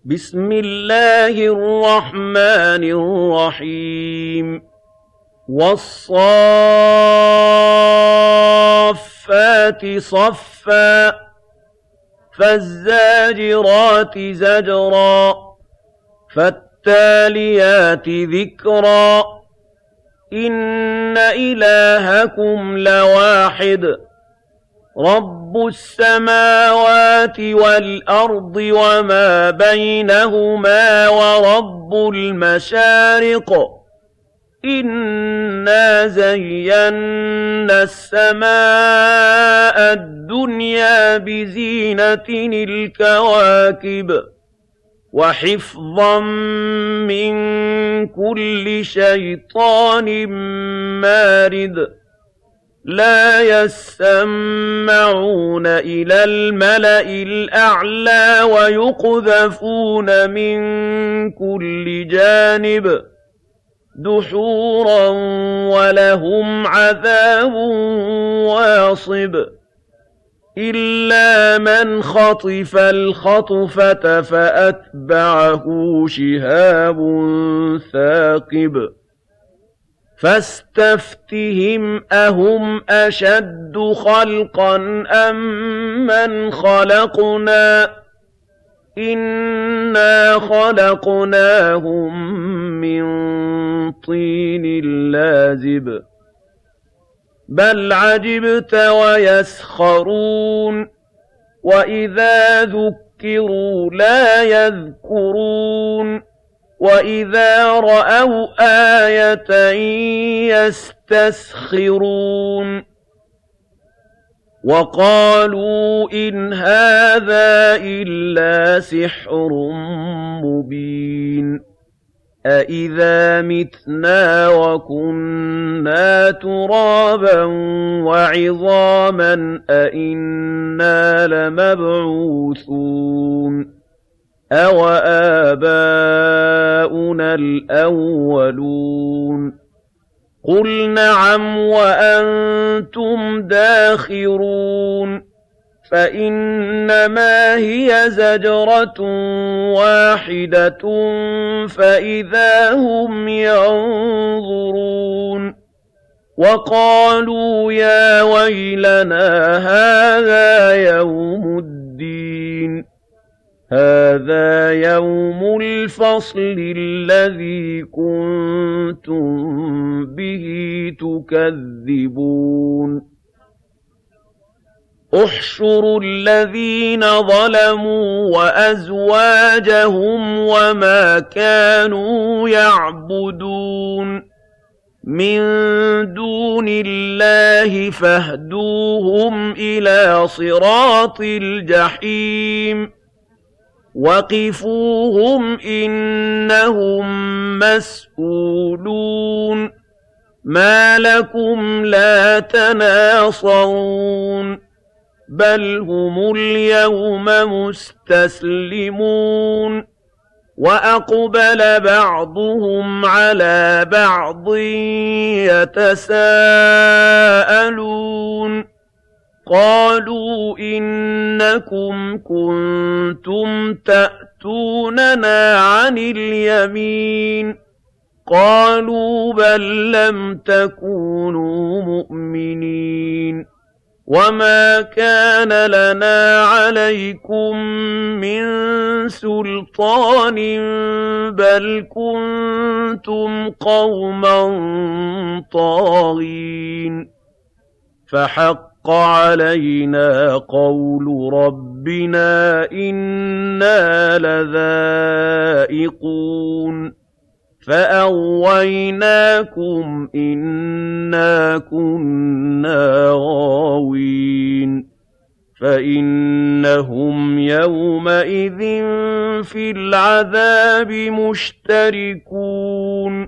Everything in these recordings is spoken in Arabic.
بسم الله الرحمن الرحيم والصافات صفا فالزاجرات زجرا فالتاليات ذكرا إن إلهكم لواحد رب السماوات والأرض وما بينهما ورب المشارق إنا زينا السماء الدنيا بزينة الكواكب وحفظا من كل شيطان مارد لا يسمعون إلى الملأ الأعلى ويقذفون من كل جانب دحورا ولهم عذاب واصب إلا من خطف الخطفة فأتبعه شهاب ثاقب فاستفتهم أهم أشد خلقا أم من خلقنا إنا خلقناهم من طين لازب بل عجبت ويسخرون وإذا ذكروا لا يذكرون وإذا رأوا آية يستسخرون وقالوا إن هذا إلا سحر مبين أإذا متنا وكنا ترابا وعظاما أإنا لمبعوثون أَوَآبَاؤُنَا الْأَوَّلُونَ قُلْ نَعَمْ وَأَنتُمْ دَاخِرُونَ فَإِنَّمَا هِيَ زَجْرَةٌ وَاحِدَةٌ فَإِذَا هُمْ يَنظُرُونَ وَقَالُوا يَا وَيْلَنَا هَٰذَا يَوْمُ الدِّينِ هَٰذَا يَوْمُ الْفَصْلِ الَّذِي كُنتُم بِهِ تُكَذِّبُونَ احْشُرُوا الَّذِينَ ظَلَمُوا وَأَزْوَاجَهُمْ وَمَا كَانُوا يَعْبُدُونَ مِن دُونِ اللَّهِ فاهْدُوهُمْ إِلَىٰ صِرَاطِ الْجَحِيمِ وَقِفُوهُمْ إِنَّهُم مَّسْئُولُونَ مَا لَكُمْ لَا تَنَاصَرُونَ بَلْ هُمُ الْيَوْمَ مُسْتَسْلِمُونَ وَأَقْبَلَ بَعْضُهُمْ عَلَىٰ بَعْضٍ يَتَسَاءَلُونَ قَالُوا إِنَّكُمْ كُنتُمْ تَأْتُونَنَا عَنِ الْيَمِينِ قَالُوا بَل لَّمْ تَكُونُوا مُؤْمِنِينَ وَمَا كَانَ لَنَا عَلَيْكُم مِّن سُلْطَانٍ بَلْ كُنتُمْ قَوْمًا طَاغِينَ فَحَقَّ علينا قول ربنا إنا لذائقون فأغويناكم إنا كنا غاوين فإنهم يومئذ في العذاب مشتركون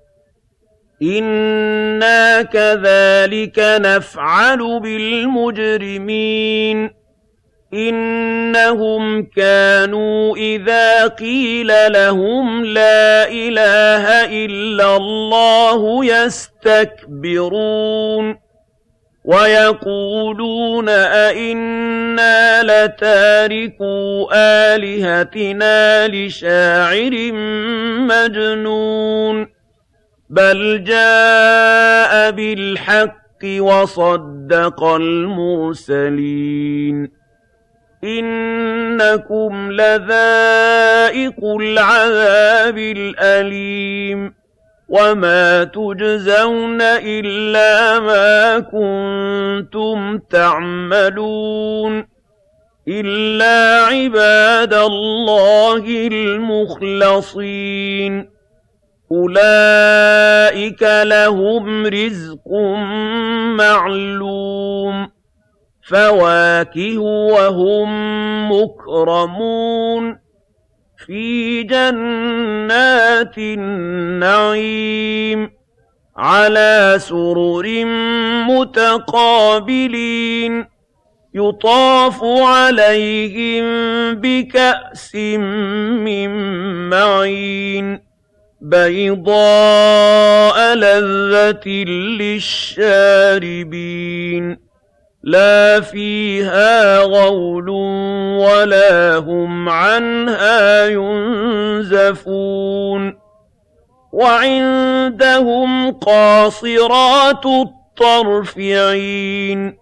إِنَّا كَذَٰلِكَ نَفْعَلُ بِالْمُجْرِمِينَ إِنَّهُمْ كَانُوا إِذَا قِيلَ لَهُمْ لَا إِلَٰهَ إِلَّا اللَّهُ يَسْتَكْبِرُونَ وَيَقُولُونَ أَئِنَّا لَتَارِكُو آلِهَتِنَا لِشَاعِرٍ مَّجْنُونٍ بَلْ جَاءَ بِالْحَقِّ وَصَدَّقَ الْمُرْسَلِينَ إِنَّكُمْ لَذَائِقُو الْعَذَابِ الْأَلِيمِ وَمَا تُجْزَوْنَ إِلَّا مَا كُنتُمْ تَعْمَلُونَ إِلَّا عِبَادَ اللَّهِ الْمُخْلَصِينَ أُولَٰئِكَ لَهُمْ رِزْقٌ مَّعْلُومٌ فَوَاكِهُ وَهُم مُّكْرَمُونَ فِي جَنَّاتِ النَّعِيمِ عَلَىٰ سُرُرٍ مُّتَقَابِلِينَ يُطَافُ عَلَيْهِم بِكَأْسٍ مِّن مَّعِينٍ بَيْضَاءَ لَذَّةٍ لِّلشَّارِبِينَ لَا فِيهَا غَوْلٌ وَلَا هُمْ عَنْهَا يُنزَفُونَ وَعِندَهُمْ قَاصِرَاتُ الطَّرْفِ عِينٌ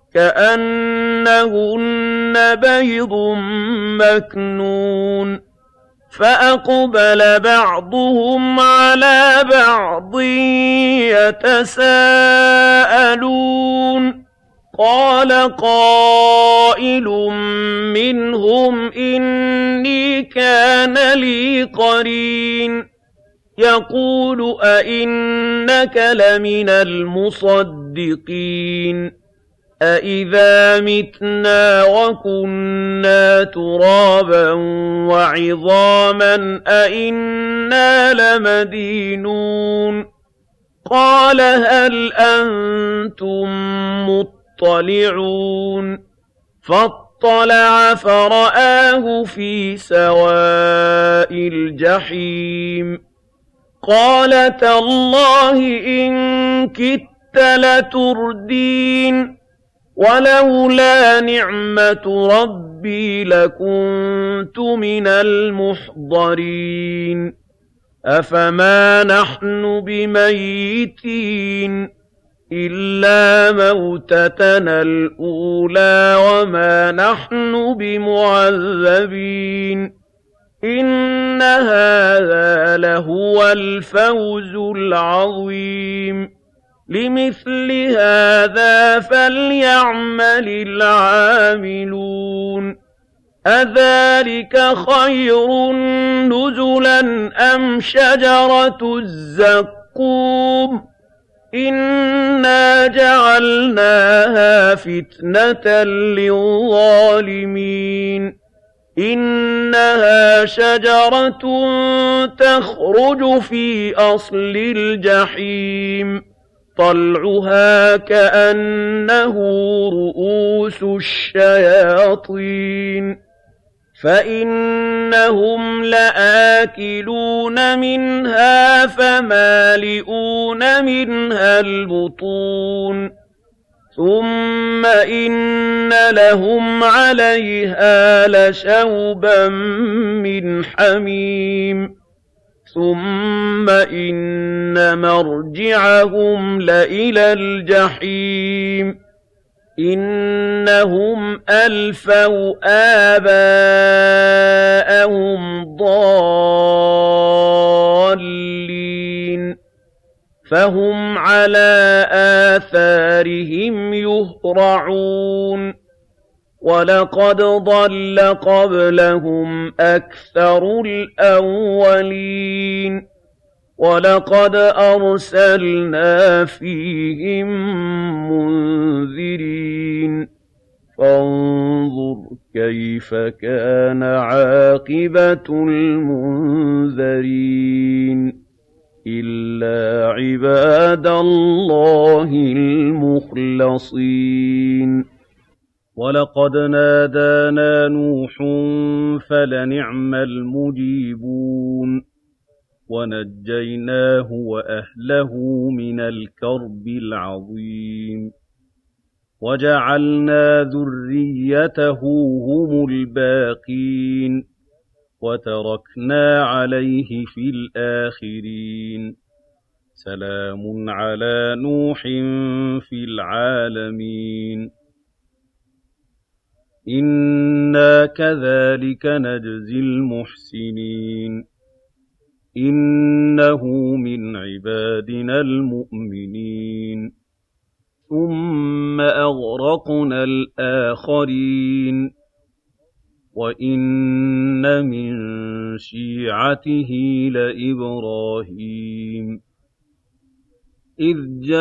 كَأَنَّهُنَّ بَيْضٌ مَّكْنُونٌ فَأَقْبَلَ بَعْضُهُمْ عَلَىٰ بَعْضٍ يَتَسَاءَلُونَ قَالَ قَائِلٌ مِّنْهُمْ إِنِّي كَانَ لِي قَرِينٌ يَقُولُ أَإِنَّكَ لَمِنَ الْمُصَدِّقِينَ أَإِذَا مِتْنَا وَكُنَّا تُرَابًا وَعِظَامًا أَإِنَّا لَمَدِينُونَ قَالَ هَلْ أَنتُم مُّطَّلِعُونَ فَاطَّلَعَ فَرَآهُ فِي سَوَاءِ الْجَحِيمِ قَالَ تَاللَّهِ إِن كِدتَّ لَتُرْدِينِ وَلَوْلَا نِعْمَةُ رَبِّي لَكُنتُ مِنَ الْمُحْضَرِينَ أَفَمَا نَحْنُ بِمَيِّتِينَ إِلَّا مَوْتَتَنَا الْأُولَىٰ وَمَا نَحْنُ بِمُعَذَّبِينَ إِنَّ هَٰذَا لَهُوَ الْفَوْزُ الْعَظِيمُ لِمِثْلِ هَٰذَا فَلْيَعْمَلِ الْعَامِلُونَ أَذَٰلِكَ خَيْرٌ نُّزُلًا أَمْ شَجَرَةُ الزَّقُّومِ إِنَّا جَعَلْنَاهَا فِتْنَةً لِّلظَّالِمِينَ إِنَّهَا شَجَرَةٌ تَخْرُجُ فِي أَصْلِ الْجَحِيمِ طَلْعُهَا كَأَنَّهُ رُءُوسُ الشَّيَاطِينِ فَإِنَّهُمْ لَآكِلُونَ مِنْهَا فَمَالِئُونَ مِنْهَا الْبُطُونَ ثُمَّ إِنَّ لَهُمْ عَلَيْهَا لَشَوْبًا مِّنْ حَمِيمٍ ثُمَّ إِنَّ مَرْجِعَهُمْ لَإِلَى الْجَحِيمِ إِنَّهُمْ أَلْفَوْا آبَاءَهُمْ ضَالِّينَ فَهُمْ عَلَىٰ آثَارِهِمْ يُهْرَعُونَ وَلَقَدْ ضَلَّ قَبْلَهُمْ أَكْثَرُ الْأَوَّلِينَ وَلَقَدْ أَرْسَلْنَا فِيهِم مُّنذِرِينَ فَانظُرْ كَيْفَ كَانَ عَاقِبَةُ الْمُنذَرِينَ إِلَّا عِبَادَ اللَّهِ الْمُخْلَصِينَ وَلَقَدْ نَادَانَا نُوحٌ فَلَنِعْمَ الْمُجِيبُونَ وَنَجَّيْنَاهُ وَأَهْلَهُ مِنَ الْكَرْبِ الْعَظِيمِ وَجَعَلْنَا ذُرِّيَّتَهُ هُمُ الْبَاقِينَ وَتَرَكْنَا عَلَيْهِ فِي الْآخِرِينَ سَلَامٌ عَلَىٰ نُوحٍ فِي الْعَالَمِينَ إِنَّا كَذَٰلِكَ نَجْزِي الْمُحْسِنِينَ إِنَّهُ مِنْ عِبَادِنَا الْمُؤْمِنِينَ ثُمَّ أَغْرَقْنَا الْآخَرِينَ وَإِنَّ مِن شِيعَتِهِ لَإِبْرَاهِيمَ إِذْ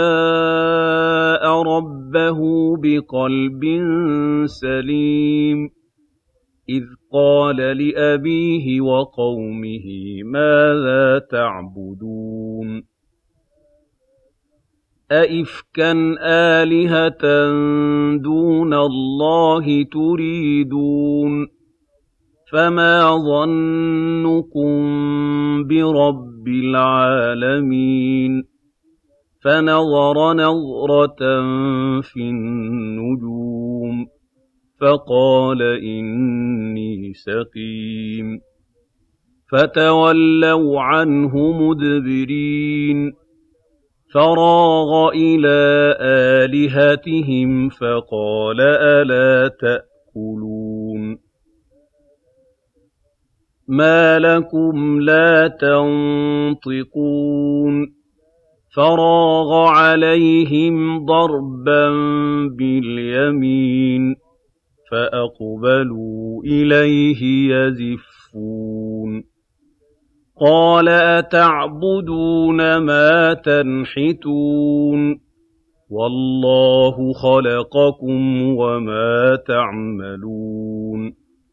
جَاءَ رَبَّهُ بِقَلْبٍ سَلِيمٍ إِذْ قَالَ لِأَبِيهِ وَقَوْمِهِ مَاذَا تَعْبُدُونَ أَئِفْكًا آلِهَةً دُونَ اللَّهِ تُرِيدُونَ فَمَا ظَنُّكُم بِرَبِّ الْعَالَمِينَ فَنَظَرَ نَظْرَةً فِي النُّجُومِ فَقَالَ إِنِّي سَقِيمٌ فَتَوَلَّوْا عَنْهُ مُدْبِرِينَ فَرَاغَ إِلَىٰ آلِهَتِهِمْ فَقَالَ أَلَا تَأْكُلُونَ مَا لَكُمْ لَا تَنطِقُونَ فَرَاغَ عَلَيْهِمْ ضَرْبًا بِالْيَمِينِ فَأَقْبَلُوا إِلَيْهِ يَزِفُّونَ قَالَ أَتَعْبُدُونَ مَا تَنْحِتُونَ وَاللَّهُ خَلَقَكُمْ وَمَا تَعْمَلُونَ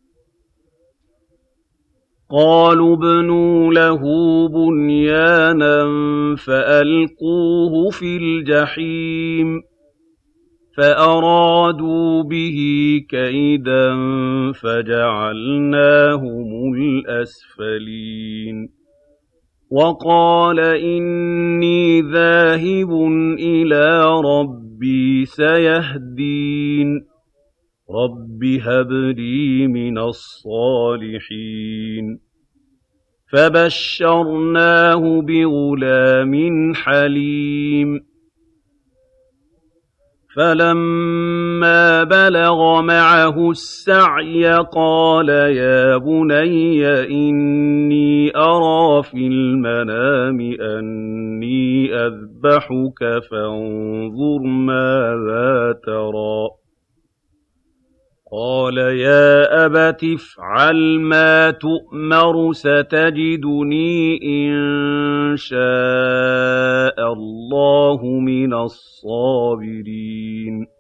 قَالُوا ابْنُوا لَهُ بُنْيَانًا فَأَلْقُوهُ فِي الْجَحِيمِ فَأَرَادُوا بِهِ كَيْدًا فَجَعَلْنَاهُمُ الْأَسْفَلِينَ وَقَالَ إِنِّي ذَاهِبٌ إِلَىٰ رَبِّي سَيَهْدِينِ رَبِّ هَبْ لِي مِنَ الصَّالِحِينَ فَبَشَّرْنَاهُ بِغُلَامٍ حَلِيمٍ فَلَمَّا بَلَغَ مَعَهُ السَّعْيَ قَالَ يَا بُنَيَّ إِنِّي أَرَىٰ فِي الْمَنَامِ أَنِّي أَذْبَحُكَ فَانظُرْ مَاذَا تَرَىٰ قَالَ يَا أَبَتِ افْعَلْ مَا تُؤْمَرُ سَتَجِدُنِي إِن شَاءَ اللَّهُ مِنَ الصَّابِرِينَ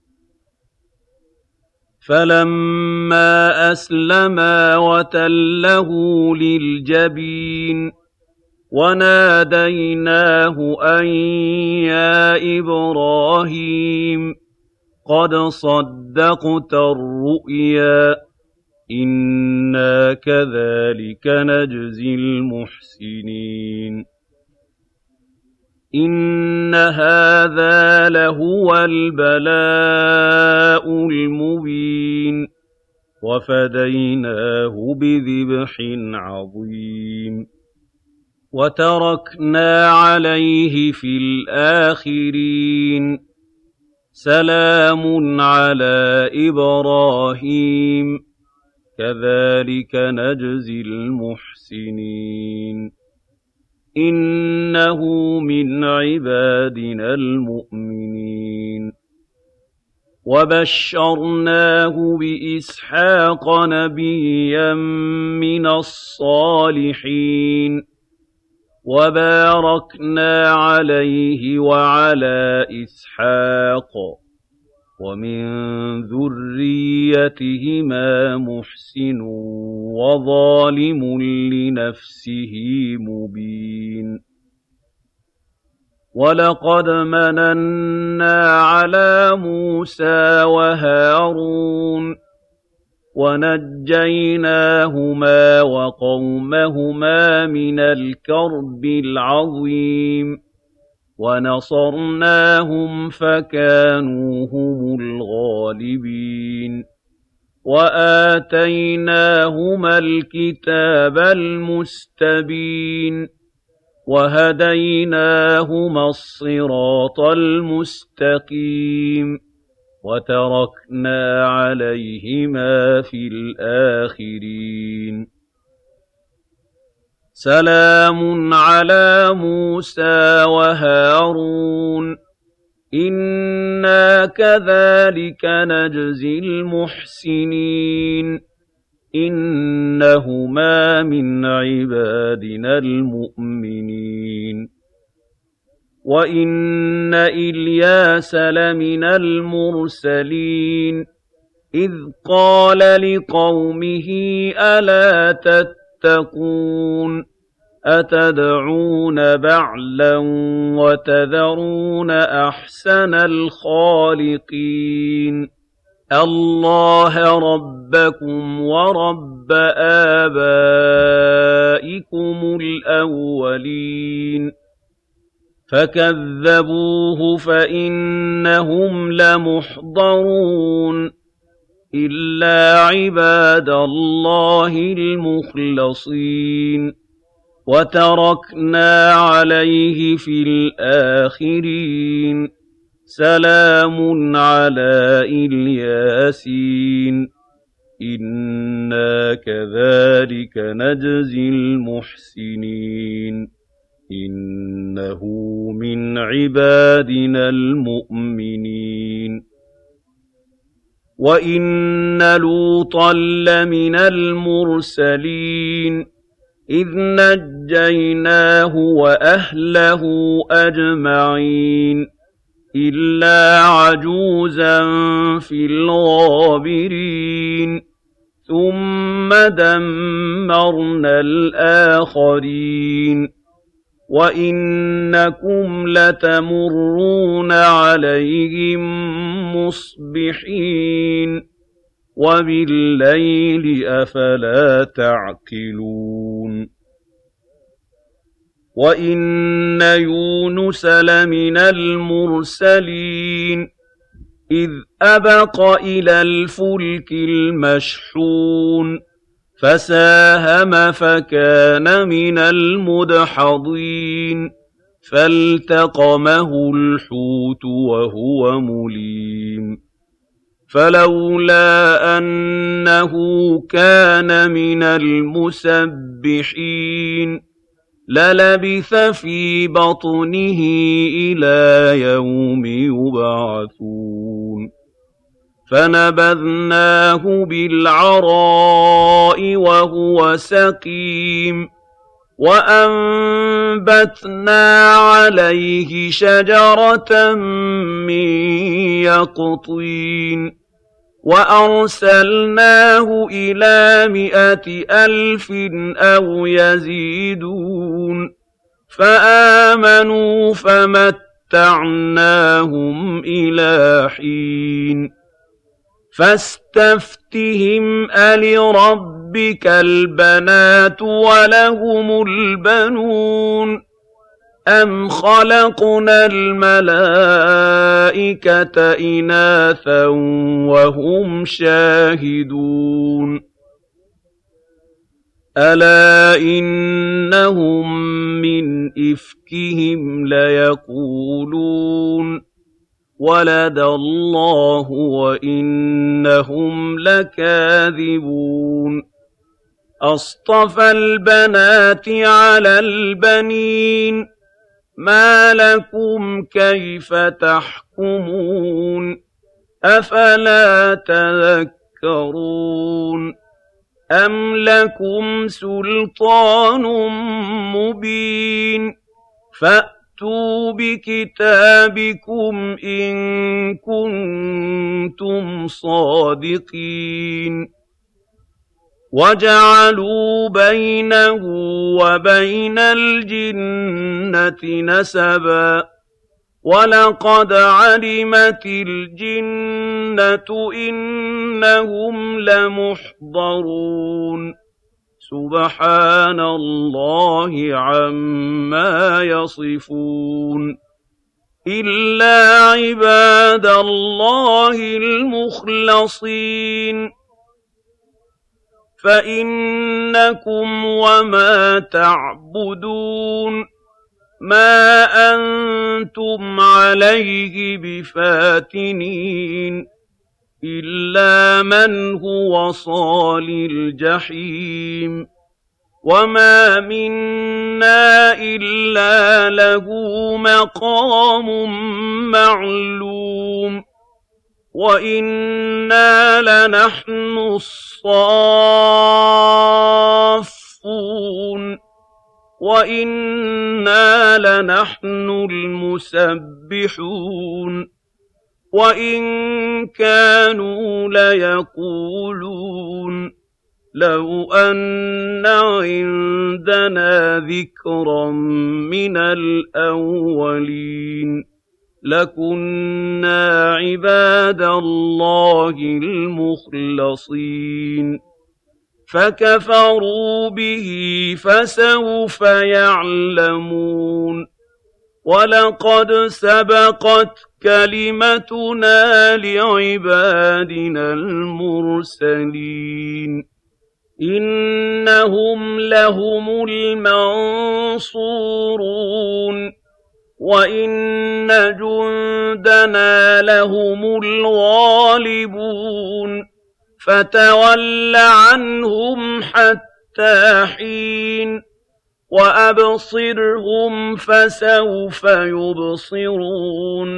فَلَمَّا أَسْلَمَا وَتَلَّهُ لِلْجَبِينِ وَنَادَيْنَاهُ أَن يَا إِبْرَاهِيمُ قَدْ صَدَّقْتَ الرُّؤْيَا إِنَّا كَذَٰلِكَ نَجْزِي الْمُحْسِنِينَ إِنَّ هَٰذَا لَهُوَ الْبَلَاءُ الْمُبِينُ وَفَدَيْنَاهُ بِذِبْحٍ عَظِيمٍ وَتَرَكْنَا عَلَيْهِ فِي الْآخِرِينَ سَلَامٌ عَلَىٰ إِبْرَاهِيمَ كَذَٰلِكَ نَجْزِي الْمُحْسِنِينَ إِنَّهُ مِنْ عِبَادِنَا الْمُؤْمِنِينَ وَبَشَّرْنَاهُ بِإِسْحَاقَ نَبِيًّا مِّنَ الصَّالِحِينَ وَبَارَكْنَا عَلَيْهِ وَعَلَىٰ إِسْحَاقَ وَمِن ذُرِّيَّتِهِمَا مُحْسِنٌ وَظَالِمٌ لِّنَفْسِهِ مُبِينٌ وَلَقَدْ مَنَنَّا عَلَىٰ مُوسَىٰ وَهَارُونَ وَنَجَّيْنَاهُمَا وَقَوْمَهُمَا مِنَ الْكَرْبِ الْعَظِيمِ وَنَصَرْنَاهُمْ فَكَانُوا هُمُ الْغَالِبِينَ وَآتَيْنَاهُمَا الْكِتَابَ الْمُسْتَبِينَ وَهَدَيْنَاهُمَا الصِّرَاطَ الْمُسْتَقِيمَ وَتَرَكْنَا عَلَيْهِمَا فِي الْآخِرِينَ سَلَامٌ عَلَىٰ مُوسَىٰ وَهَارُونَ إِنَّا كَذَٰلِكَ نَجْزِي الْمُحْسِنِينَ إِنَّهُمَا مِنْ عِبَادِنَا الْمُؤْمِنِينَ وَإِنَّ إِلْيَاسَ لَمِنَ الْمُرْسَلِينَ إِذْ قَالَ لِقَوْمِهِ أَلَا تَتَّقُونَ أَتَدْعُونَ بَعْلًا وَتَذَرُونَ أَحْسَنَ الْخَالِقِينَ اللَّهَ رَبَّكُمْ وَرَبَّ آبَائِكُمُ الْأَوَّلِينَ فَكَذَّبُوهُ فَإِنَّهُمْ لَمُحْضَرُونَ إِلَّا عِبَادَ اللَّهِ الْمُخْلَصِينَ وَتَرَكْنَا عَلَيْهِ فِي الْآخِرِينَ سَلَامٌ عَلَىٰ إِلْيَاسِينَ إِنَّا كَذَٰلِكَ نَجْزِي الْمُحْسِنِينَ إِنَّهُ مِنْ عِبَادِنَا الْمُؤْمِنِينَ وَإِنَّ لُوطًا لَّمِنَ الْمُرْسَلِينَ إِذْ نَجَّيْنَاهُ وَأَهْلَهُ أَجْمَعِينَ إِلَّا عَجُوزًا فِي الْغَابِرِينَ ثُمَّ دَمَّرْنَا الْآخَرِينَ وَإِنَّكُمْ لَتَمُرُّونَ عَلَيْهِم مُّصْبِحِينَ وَبِاللَّيْلِ أَفَلَا تَعْقِلُونَ وَإِنَّ يُونُسَ لَمِنَ الْمُرْسَلِينَ إِذْ أَبَقَ إِلَى الْفُلْكِ الْمَشْحُونِ فَسَاهَمَ فَكَانَ مِنَ الْمُدْحَضِينَ فَالْتَقَمَهُ الْحُوتُ وَهُوَ مُلِيمٌ فَلَوْلَا أَنَّهُ كَانَ مِنَ الْمُسَبِّحِينَ لَلَبِثَ فِي بَطْنِهِ إِلَىٰ يَوْمِ يُبْعَثُونَ فَنَبَذْنَاهُ بِالْعَرَاءِ وَهُوَ سَقِيمٌ وَأَنبَتْنَا عَلَيْهِ شَجَرَةً مِّن يَقْطِينٍ وَأَرْسَلْنَاهُ إِلَىٰ 100,000 أَوْ يَزِيدُونَ فَآمَنُوا فَمَتَّعْنَاهُمْ إِلَىٰ حِينٍ فَاسْتَفْتِهِمْ أَلِرَبِّكَ الْبَنَاتُ وَلَهُمُ الْبَنُونَ أَمْ خَلَقْنَا الْمَلَائِكَةَ إِنَاثًا وَهُمْ شَاهِدُونَ أَلَا إِنَّهُم مِّنْ إِفْكِهِمْ لَيَقُولُونَ وَلَدَ اللَّهُ وَإِنَّهُمْ لَكَاذِبُونَ أَصْطَفَى الْبَنَاتِ عَلَى الْبَنِينَ مَا لَكُمْ كَيْفَ تَحْكُمُونَ أَفَلَا تَذَكَّرُونَ أَمْ لَكُمْ سُلْطَانٌ مُّبِينٌ فَأْتُوا بِكِتَابِكُمْ إِن كُنتُمْ صَادِقِينَ وَجَعَلُوا بَيْنَهُ وَبَيْنَ الْجِنَّةِ نَسَبًا وَلَقَدْ عَلِمَتِ الْجِنَّةُ إِنَّهُمْ لَمُحْضَرُونَ سُبْحَانَ اللَّهِ عَمَّا يَصِفُونَ إِلَّا عِبَادَ اللَّهِ الْمُخْلَصِينَ فَإِنَّكُمْ وَمَا تَعْبُدُونَ مَا أَنتُمْ عَلَيْهِ بِفَاتِنِينَ إِلَّا مَنْ هُوَ صَالِ الْجَحِيمِ وَمَا مِنَّا إِلَّا لَهُ مَقَامٌ مَّعْلُومٌ وَإِنَّا لَنَحْنُ الصَّافُّونَ وَإِنَّا لَنَحْنُ الْمُسَبِّحُونَ وَإِن كَانُوا لَيَقُولُونَ لَوْ أَنَّ عِندَنَا ذِكْرًا مِّنَ الْأَوَّلِينَ لَكُنَّا عِبَادَ اللَّهِ الْمُخْلَصِينَ فَكَفَرُوا بِهِ فَسَوْفَ يَعْلَمُونَ وَلَقَدْ سَبَقَتْ كَلِمَتُنَا لِعِبَادِنَا الْمُرْسَلِينَ إِنَّهُمْ لَهُمُ الْمَنصُورُونَ وَإِنَّ جُندَنَا لَهُمُ الْغَالِبُونَ فَتَوَلَّ عَنْهُمْ حَتَّىٰ حِينٍ وَأَبْصِرْهُمْ فَسَوْفَ يُبْصِرُونَ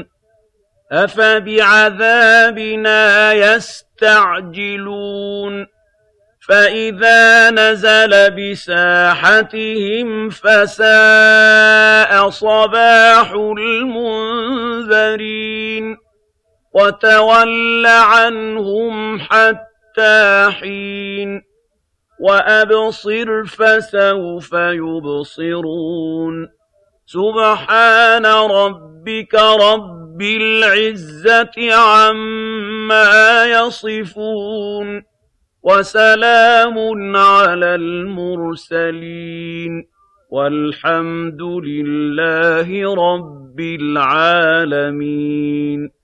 أَفَبِعَذَابِنَا يَسْتَعْجِلُونَ فَإِذَا نَزَلَ بِسَاحَتِهِمْ فَسَاءَ صَبَاحُ الْمُنذَرِينَ وَتَوَلَّ عَنْهُمْ حَتَّىٰ حِينٍ وَأَبْصِرْ فَسَوْفَ يُبْصِرُونَ سُبْحَانَ رَبِّكَ رَبِّ الْعِزَّةِ عَمَّا يَصِفُونَ وَسَلَامٌ عَلَى الْمُرْسَلِينَ وَالْحَمْدُ لِلَّهِ رَبِّ الْعَالَمِينَ